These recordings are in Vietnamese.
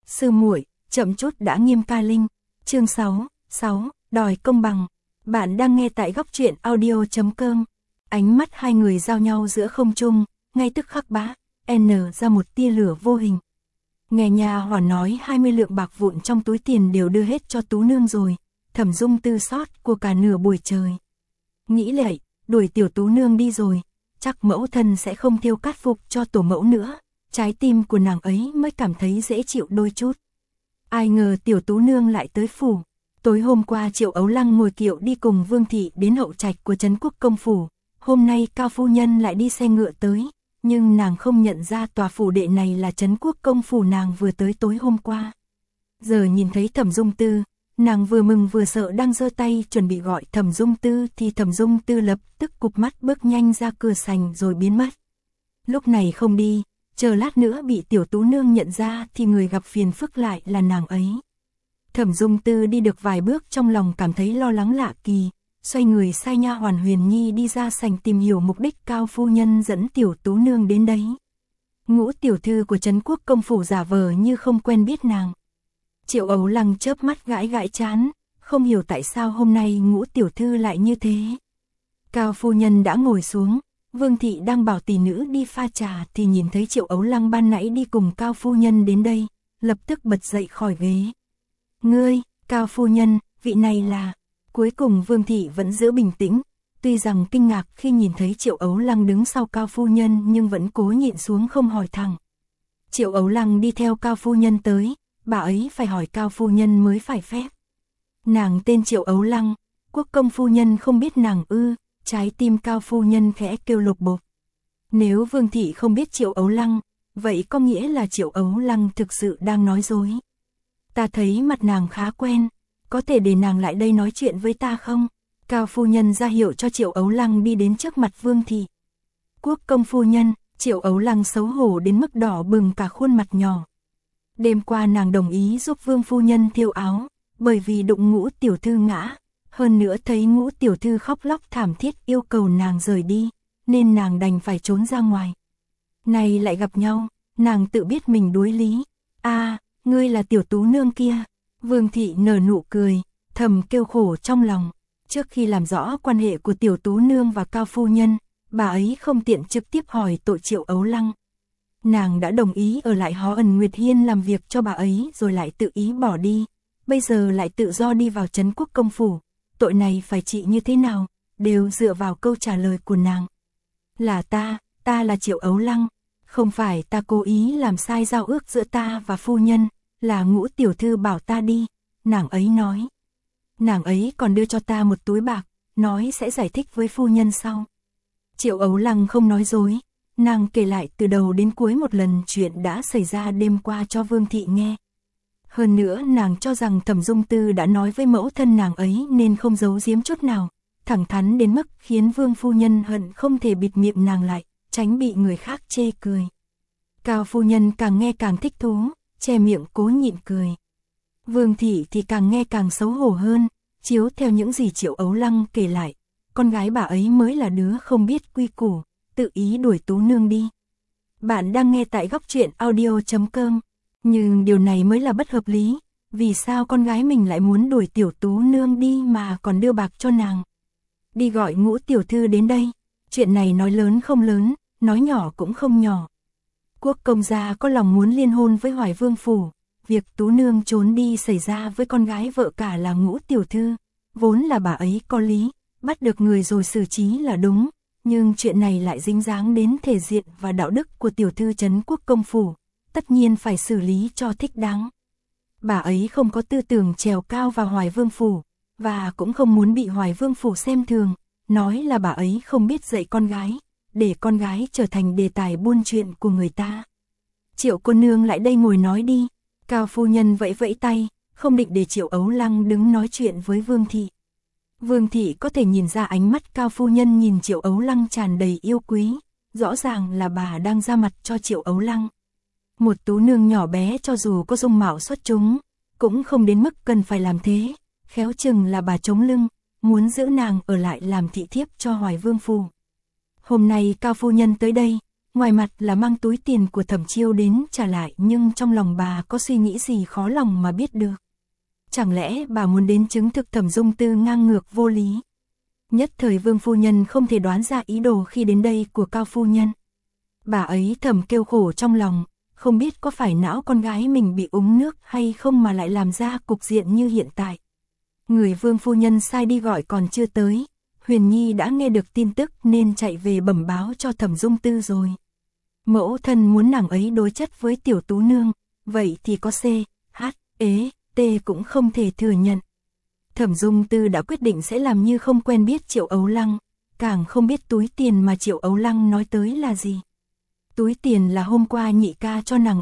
Sư muội, chậm chút đã nghiêm ca linh. Chương 6, đòi công bằng. Bạn đang nghe tại góc truyện audio.com. Ánh mắt hai người giao nhau giữa không trung, ngay tức khắc bá, ra một tia lửa vô hình. Nghe nhà hoàn nói 20 lượng bạc vụn trong túi tiền đều đưa hết cho Tú Nương rồi. Thẩm Dung Tư sót của cả nửa buổi trời. Nghĩ lại, đuổi tiểu Tú Nương đi rồi, chắc mẫu thân sẽ không thiêu cát phục cho tổ mẫu nữa. Trái tim của nàng ấy mới cảm thấy dễ chịu đôi chút. Ai ngờ tiểu Tú Nương lại tới phủ. Tối hôm qua Triệu Ấu Lăng ngồi kiệu đi cùng Vương Thị đến hậu trạch của Trấn Quốc Công Phủ. Hôm nay Cao Phu Nhân lại đi xe ngựa tới. Nhưng nàng không nhận ra tòa phủ đệ này là Trấn Quốc Công Phủ nàng vừa tới tối hôm qua. Giờ nhìn thấy Thẩm Dung Tư, nàng vừa mừng vừa sợ đang giơ tay chuẩn bị gọi Thẩm Dung Tư thì Thẩm Dung Tư lập tức cụp mắt bước nhanh ra cửa sành rồi biến mất. Lúc này không đi, chờ lát nữa bị tiểu Tú Nương nhận ra thì người gặp phiền phức lại là nàng ấy. Thẩm Dung Tư đi được vài bước trong lòng cảm thấy lo lắng lạ kỳ, xoay người sai nha hoàn Huyền Nhi đi ra sành tìm hiểu mục đích Cao Phu Nhân dẫn tiểu Tú Nương đến đấy. Ngũ tiểu thư của Trấn Quốc Công Phủ giả vờ như không quen biết nàng. Triệu Ấu Lăng chớp mắt gãi gãi trán, không hiểu tại sao hôm nay Ngũ tiểu thư lại như thế. Cao Phu Nhân đã ngồi xuống, Vương Thị đang bảo tỷ nữ đi pha trà thì nhìn thấy Triệu Ấu Lăng ban nãy đi cùng Cao Phu Nhân đến đây, lập tức bật dậy khỏi ghế. Ngươi, Cao Phu Nhân, vị này là... Cuối cùng Vương Thị vẫn giữ bình tĩnh, tuy rằng kinh ngạc khi nhìn thấy Triệu Ấu Lăng đứng sau Cao Phu Nhân nhưng vẫn cố nhịn xuống không hỏi thẳng. Triệu Ấu Lăng đi theo Cao Phu Nhân tới, bà ấy phải hỏi Cao Phu Nhân mới phải phép. Nàng tên Triệu Ấu Lăng, Quốc Công Phu Nhân không biết nàng ư? Trái tim Cao Phu Nhân khẽ kêu lục bộp. Nếu Vương Thị không biết Triệu Ấu Lăng, vậy có nghĩa là Triệu Ấu Lăng thực sự đang nói dối. Ta thấy mặt nàng khá quen, có thể để nàng lại đây nói chuyện với ta không? Cao Phu Nhân ra hiệu cho Triệu Ấu Lăng đi đến trước mặt Vương Thị. Quốc Công Phu Nhân, Triệu Ấu Lăng xấu hổ đến mức đỏ bừng cả khuôn mặt nhỏ. Đêm qua nàng đồng ý giúp Vương Phu Nhân thêu áo, bởi vì đụng Ngũ tiểu thư ngã. Hơn nữa thấy Ngũ tiểu thư khóc lóc thảm thiết yêu cầu nàng rời đi, nên nàng đành phải trốn ra ngoài. Này lại gặp nhau, nàng tự biết mình đuối lý. Ngươi là tiểu Tú Nương kia. Vương Thị nở nụ cười, thầm kêu khổ trong lòng. Trước khi làm rõ quan hệ của tiểu Tú Nương và Cao Phu Nhân, bà ấy không tiện trực tiếp hỏi tội Triệu Ấu Lăng. Nàng đã đồng ý ở lại Hó Ẩn Nguyệt Hiên làm việc cho bà ấy rồi lại tự ý bỏ đi. Bây giờ lại tự do đi vào Trấn Quốc Công Phủ. Tội này phải trị như thế nào, đều dựa vào câu trả lời của nàng. Là ta là Triệu Ấu Lăng, không phải ta cố ý làm sai giao ước giữa ta và phu nhân, là Ngũ tiểu thư bảo ta đi, nàng ấy nói. Nàng ấy còn đưa cho ta một túi bạc, nói sẽ giải thích với phu nhân sau. Triệu Ấu Lăng không nói dối, nàng kể lại từ đầu đến cuối một lần chuyện đã xảy ra đêm qua cho Vương Thị nghe. Hơn nữa nàng cho rằng Thẩm Dung Tư đã nói với mẫu thân nàng ấy nên không giấu giếm chút nào, thẳng thắn đến mức khiến Vương Phu Nhân hận không thể bịt miệng nàng lại, tránh bị người khác chê cười. Cao Phu Nhân càng nghe càng thích thú, che miệng cố nhịn cười. Vương Thị thì càng nghe càng xấu hổ hơn, chiếu theo những gì Triệu Ấu Lăng kể lại, con gái bà ấy mới là đứa không biết quy củ, tự ý đuổi Tú Nương đi. Bạn đang nghe tại góc truyện audio.com. Nhưng điều này mới là bất hợp lý, vì sao con gái mình lại muốn đuổi tiểu Tú Nương đi mà còn đưa bạc cho nàng. Đi gọi Ngũ tiểu thư đến đây, chuyện này nói lớn không lớn, nói nhỏ cũng không nhỏ. Quốc công gia có lòng muốn liên hôn với Hoài Vương Phủ, việc Tú Nương trốn đi xảy ra với con gái vợ cả là Ngũ tiểu thư, vốn là bà ấy có lý, bắt được người rồi xử trí là đúng, nhưng chuyện này lại dính dáng đến thể diện và đạo đức của tiểu thư Trấn Quốc Công Phủ. Tất nhiên phải xử lý cho thích đáng. Bà ấy không có tư tưởng trèo cao vào Hoài Vương Phủ, và cũng không muốn bị Hoài Vương Phủ xem thường, nói là bà ấy không biết dạy con gái, để con gái trở thành đề tài buôn chuyện của người ta. Triệu cô nương lại đây ngồi nói đi. Cao Phu Nhân vẫy vẫy tay, không định để Triệu Ấu Lăng đứng nói chuyện với Vương Thị. Vương Thị có thể nhìn ra ánh mắt Cao Phu Nhân nhìn Triệu Ấu Lăng tràn đầy yêu quý, rõ ràng là bà đang ra mặt cho Triệu Ấu Lăng. Một Tú Nương nhỏ bé cho dù có dung mạo xuất chúng, cũng không đến mức cần phải làm thế, khéo chừng là bà chống lưng, muốn giữ nàng ở lại làm thị thiếp cho Hoài Vương Phủ. Hôm nay Cao Phu Nhân tới đây, Ngoài mặt là mang túi tiền của Thẩm Chiêu đến trả lại, nhưng trong lòng bà có suy nghĩ gì khó lòng mà biết được. Chẳng lẽ bà muốn đến chứng thực Thẩm Dung Tư ngang ngược vô lý? Nhất thời Vương phu nhân không thể đoán ra ý đồ khi đến đây của Cao phu nhân. Bà ấy thầm kêu khổ trong lòng, không biết có phải não con gái mình bị úng nước hay không mà lại làm ra cục diện như hiện tại. Người Vương phu nhân sai đi gọi còn chưa tới, Huyền Nhi đã nghe được tin tức nên chạy về bẩm báo cho Thẩm Dung Tư rồi. Mẫu thân muốn nàng ấy đối chất với tiểu tú nương, vậy thì có C, H, ế, T cũng không thể thừa nhận. Thẩm Dung Tư đã quyết định sẽ làm như không quen biết Triệu Ấu Lăng, càng không biết túi tiền mà Triệu Ấu Lăng nói tới là gì. Túi tiền là hôm qua nhị ca cho nàng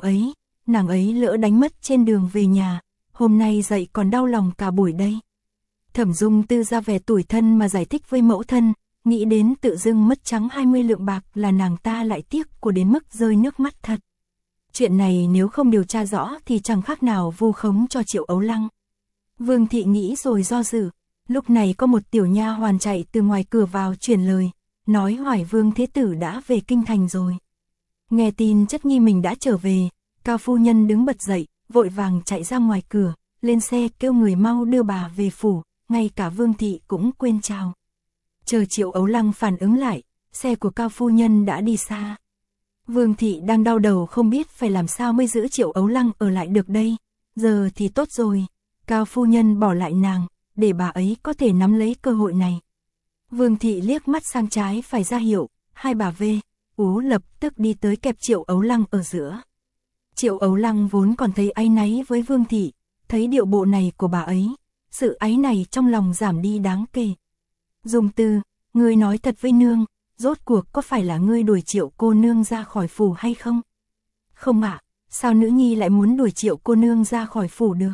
ấy lỡ đánh mất trên đường về nhà, hôm nay dậy còn đau lòng cả buổi đây. Thẩm Dung Tư ra vẻ tủi thân mà giải thích với mẫu thân, nghĩ đến tự dưng mất trắng 20 lượng bạc là nàng ta lại tiếc của đến mức rơi nước mắt thật. Chuyện này nếu không điều tra rõ thì chẳng khác nào vu khống cho Triệu Ấu Lăng. Vương thị nghĩ rồi do dự, lúc này có một tiểu nha hoàn chạy từ ngoài cửa vào truyền lời, nói Hoài Vương thế tử đã về kinh thành rồi. Nghe tin chất nhi mình đã trở về, Cao phu nhân đứng bật dậy, vội vàng chạy ra ngoài cửa, lên xe kêu người mau đưa bà về phủ, ngay cả Vương thị cũng quên chào. Chờ Triệu Ấu Lăng phản ứng lại, xe của Cao phu nhân đã đi xa. Vương thị đang đau đầu không biết phải làm sao mới giữ Triệu Ấu Lăng ở lại được đây. Giờ thì tốt rồi, Cao phu nhân bỏ lại nàng, để bà ấy có thể nắm lấy cơ hội này. Vương thị liếc mắt sang trái phải ra hiệu, hai bà V, Ú lập tức đi tới kẹp Triệu Ấu Lăng ở giữa. Triệu Ấu Lăng vốn còn thấy áy náy với Vương thị, thấy điệu bộ này của bà ấy, sự áy này trong lòng giảm đi đáng kể. Dung Tư, ngươi nói thật với nương, rốt cuộc có phải là ngươi đuổi Triệu cô nương ra khỏi phủ hay không? Không ạ, sao nữ nhi lại muốn đuổi Triệu cô nương ra khỏi phủ được?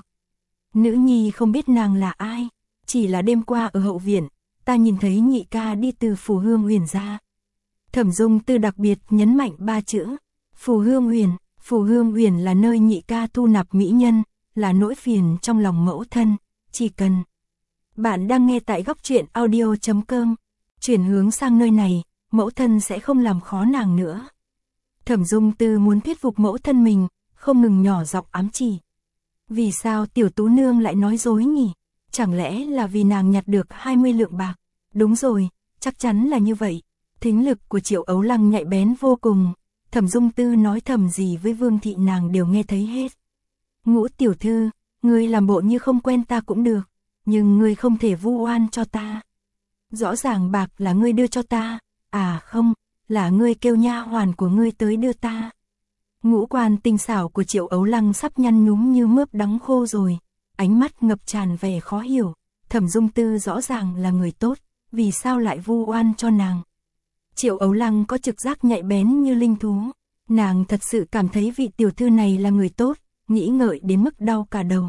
Nữ nhi không biết nàng là ai, chỉ là đêm qua ở hậu viện, ta nhìn thấy nhị ca đi từ phủ Hương Huyền ra. Thẩm Dung Tư đặc biệt nhấn mạnh 3 chữ, phủ Hương Huyền. Phủ Hương Huyền là nơi nhị ca thu nạp mỹ nhân, là nỗi phiền trong lòng mẫu thân, chỉ cần. Bạn đang nghe tại góc truyện audio.com, chuyển hướng sang nơi này, mẫu thân sẽ không làm khó nàng nữa. Thẩm Dung Tư muốn thuyết phục mẫu thân mình, không ngừng nhỏ giọng ám chỉ. Vì sao tiểu tú nương lại nói dối nhỉ? Chẳng lẽ là vì nàng nhặt được 20 lượng bạc? Đúng rồi, chắc chắn là như vậy. Thính lực của Triệu Ấu Lăng nhạy bén vô cùng. Thẩm Dung Tư nói thầm gì với Vương thị nàng đều nghe thấy hết. Ngũ tiểu thư, ngươi làm bộ như không quen ta cũng được, nhưng ngươi không thể vu oan cho ta. Rõ ràng bạc là ngươi đưa cho ta, à không, là ngươi kêu nha hoàn của ngươi tới đưa ta. Ngũ quan tinh xảo của Triệu Ấu Lăng sắp nhăn nhúm như mướp đắng khô rồi, ánh mắt ngập tràn vẻ khó hiểu. Thẩm Dung Tư rõ ràng là người tốt, vì sao lại vu oan cho nàng? Triệu Ấu Lăng có trực giác nhạy bén như linh thú, nàng thật sự cảm thấy vị tiểu thư này là người tốt, nghĩ ngợi đến mức đau cả đầu.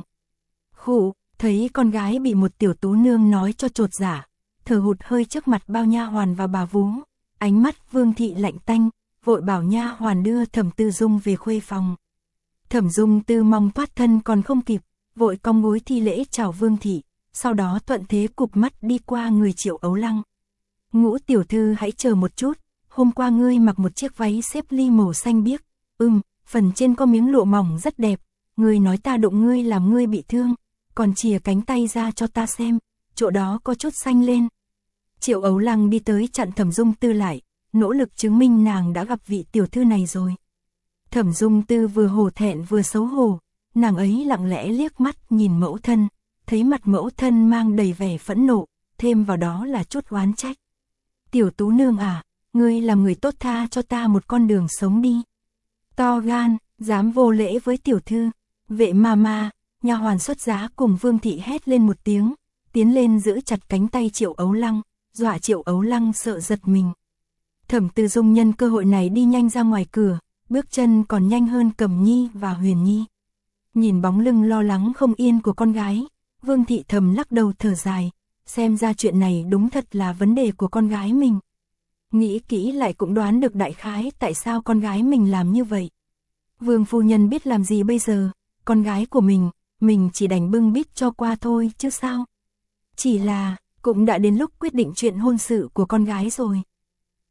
Khụ, thấy con gái bị một tiểu tú nương nói cho chột dạ, thở hụt hơi trước mặt bao nha hoàn và bà vú, ánh mắt Vương thị lạnh tanh, vội bảo nha hoàn đưa Thẩm Tư Dung về khuê phòng. Thẩm Dung Tư mong thoát thân còn không kịp, vội cong gối thi lễ chào Vương thị, sau đó thuận thế cụp mắt đi qua người Triệu Ấu Lăng. Ngũ tiểu thư hãy chờ một chút, hôm qua ngươi mặc một chiếc váy xếp ly màu xanh biếc, phần trên có miếng lụa mỏng rất đẹp, ngươi nói ta đụng ngươi làm ngươi bị thương, còn chìa cánh tay ra cho ta xem, chỗ đó có chút xanh lên. Triệu Ấu Lăng đi tới chặn Thẩm Dung Tư lại, nỗ lực chứng minh nàng đã gặp vị tiểu thư này rồi. Thẩm Dung Tư vừa hổ thẹn vừa xấu hổ, nàng ấy lặng lẽ liếc mắt nhìn mẫu thân, thấy mặt mẫu thân mang đầy vẻ phẫn nộ, thêm vào đó là chút oán trách. Tiểu tú nương à, ngươi làm người tốt tha cho ta một con đường sống đi. To gan, dám vô lễ với tiểu thư. Vệ ma, nha hoàn xuất giá cùng Vương thị hét lên một tiếng, tiến lên giữ chặt cánh tay Triệu Ấu Lăng, dọa Triệu Ấu Lăng sợ giật mình. Thẩm Tư Dung nhân cơ hội này đi nhanh ra ngoài cửa, bước chân còn nhanh hơn Cẩm Nhi và Huyền Nhi. Nhìn bóng lưng lo lắng không yên của con gái, Vương thị thầm lắc đầu thở dài, xem ra chuyện này đúng thật là vấn đề của con gái mình. Nghĩ kỹ lại cũng đoán được đại khái tại sao con gái mình làm như vậy. Vương phu nhân biết làm gì bây giờ, con gái của mình chỉ đành bưng bít cho qua thôi chứ sao. Chỉ là, cũng đã đến lúc quyết định chuyện hôn sự của con gái rồi.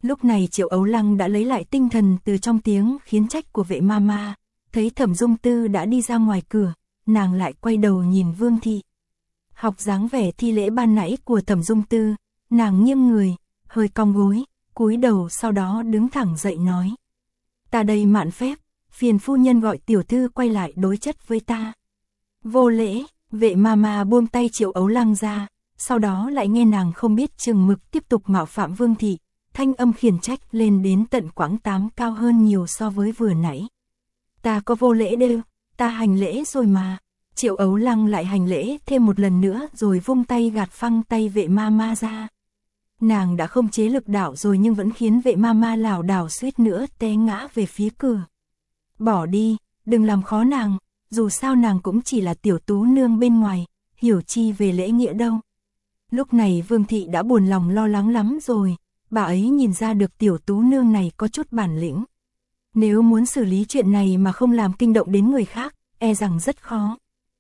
Lúc này Triệu Ấu Lăng đã lấy lại tinh thần từ trong tiếng khiến trách của vệ mama, thấy Thẩm Dung Tư đã đi ra ngoài cửa, nàng lại quay đầu nhìn Vương Thị. Học dáng vẻ thi lễ ban nãy của Thẩm Dung Tư, nàng nghiêng người, hơi cong gối, cúi đầu sau đó đứng thẳng dậy nói. Ta đây mạn phép, phiền phu nhân gọi tiểu thư quay lại đối chất với ta. Vô lễ, vệ mama buông tay Triệu Ấu Lăng ra, sau đó lại nghe nàng không biết chừng mực tiếp tục mạo phạm Vương Thị, thanh âm khiển trách lên đến tận quãng 8 cao hơn nhiều so với vừa nãy. Ta có vô lễ đâu, ta hành lễ rồi mà. Triệu Ấu Lăng lại hành lễ thêm một lần nữa rồi vung tay gạt phăng tay vệ mama ra. Nàng đã không chế lực đạo rồi nhưng vẫn khiến vệ mama lảo đảo suýt nữa té ngã về phía cửa. Bỏ đi, đừng làm khó nàng, dù sao nàng cũng chỉ là tiểu tú nương bên ngoài, hiểu chi về lễ nghĩa đâu. Lúc này Vương Thị đã buồn lòng lo lắng lắm rồi, bà ấy nhìn ra được tiểu tú nương này có chút bản lĩnh. Nếu muốn xử lý chuyện này mà không làm kinh động đến người khác, e rằng rất khó.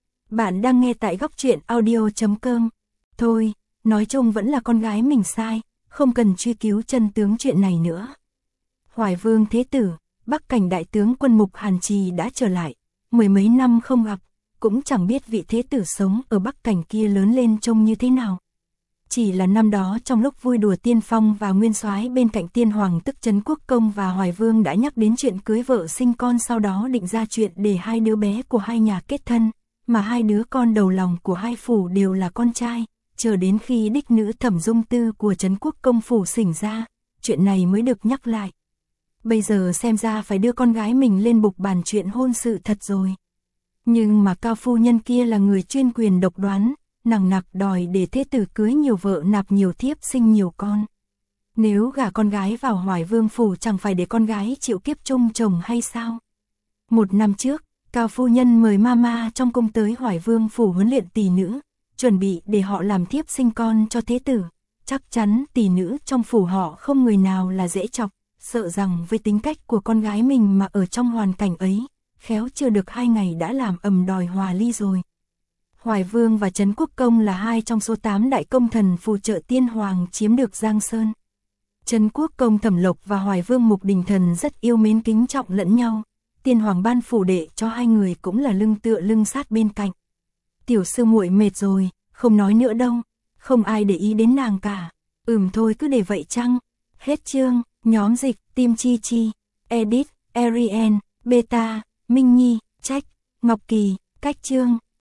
Bạn đang nghe tại Góc Truyện Audio.com. Thôi, nói chung vẫn là con gái mình sai, không cần truy cứu chân tướng chuyện này nữa. Hoài Vương Thế Tử, Bắc Cảnh đại tướng quân Mục Hàn Trì đã trở lại, mười mấy năm không gặp, cũng chẳng biết vị Thế Tử sống ở Bắc Cảnh kia lớn lên trông như thế nào. Chỉ là năm đó trong lúc vui đùa Tiên Phong và Nguyên Soái bên cạnh Tiên Hoàng tức Trấn Quốc Công và Hoài Vương đã nhắc đến chuyện cưới vợ sinh con, sau đó định ra chuyện để hai đứa bé của hai nhà kết thân, mà hai đứa con đầu lòng của hai phủ đều là con trai, chờ đến khi đích nữ Thẩm Dung Tư của Trấn Quốc Công phủ xỉnh ra, chuyện này mới được nhắc lại. Bây giờ xem ra phải đưa con gái mình lên bục bàn chuyện hôn sự thật rồi. Nhưng mà cao phu nhân kia là người chuyên quyền độc đoán, nằng nặc đòi để thế tử cưới nhiều vợ nạp nhiều thiếp sinh nhiều con. Nếu gả con gái vào Hoài Vương phủ chẳng phải để con gái chịu kiếp chung chồng hay sao? Một năm trước, cao phu nhân mời mama trong cung tới Hoài Vương phủ huấn luyện tỷ nữ, chuẩn bị để họ làm thiếp sinh con cho thế tử. Chắc chắn tỷ nữ trong phủ họ không người nào là dễ chọc, sợ rằng với tính cách của con gái mình mà ở trong hoàn cảnh ấy, khéo chưa được 2 ngày đã làm ầm đòi hòa ly rồi. Hoài Vương và Trấn Quốc Công là hai trong số 8 đại công thần phù trợ Tiên Hoàng chiếm được Giang Sơn. Trấn Quốc Công Thẩm Lộc và Hoài Vương Mục Đình Thần rất yêu mến kính trọng lẫn nhau. Tiên Hoàng ban phủ đệ cho hai người cũng là lưng tựa lưng sát bên cạnh. Tiểu sư muội mệt rồi, không nói nữa đâu, không ai để ý đến nàng cả. Thôi cứ để vậy chăng? Hết chương. Nhóm dịch, Tim Chi Chi, Edit, Ariel, Beta, Minh Nhi, Trách, Ngọc Kỳ, cách chương.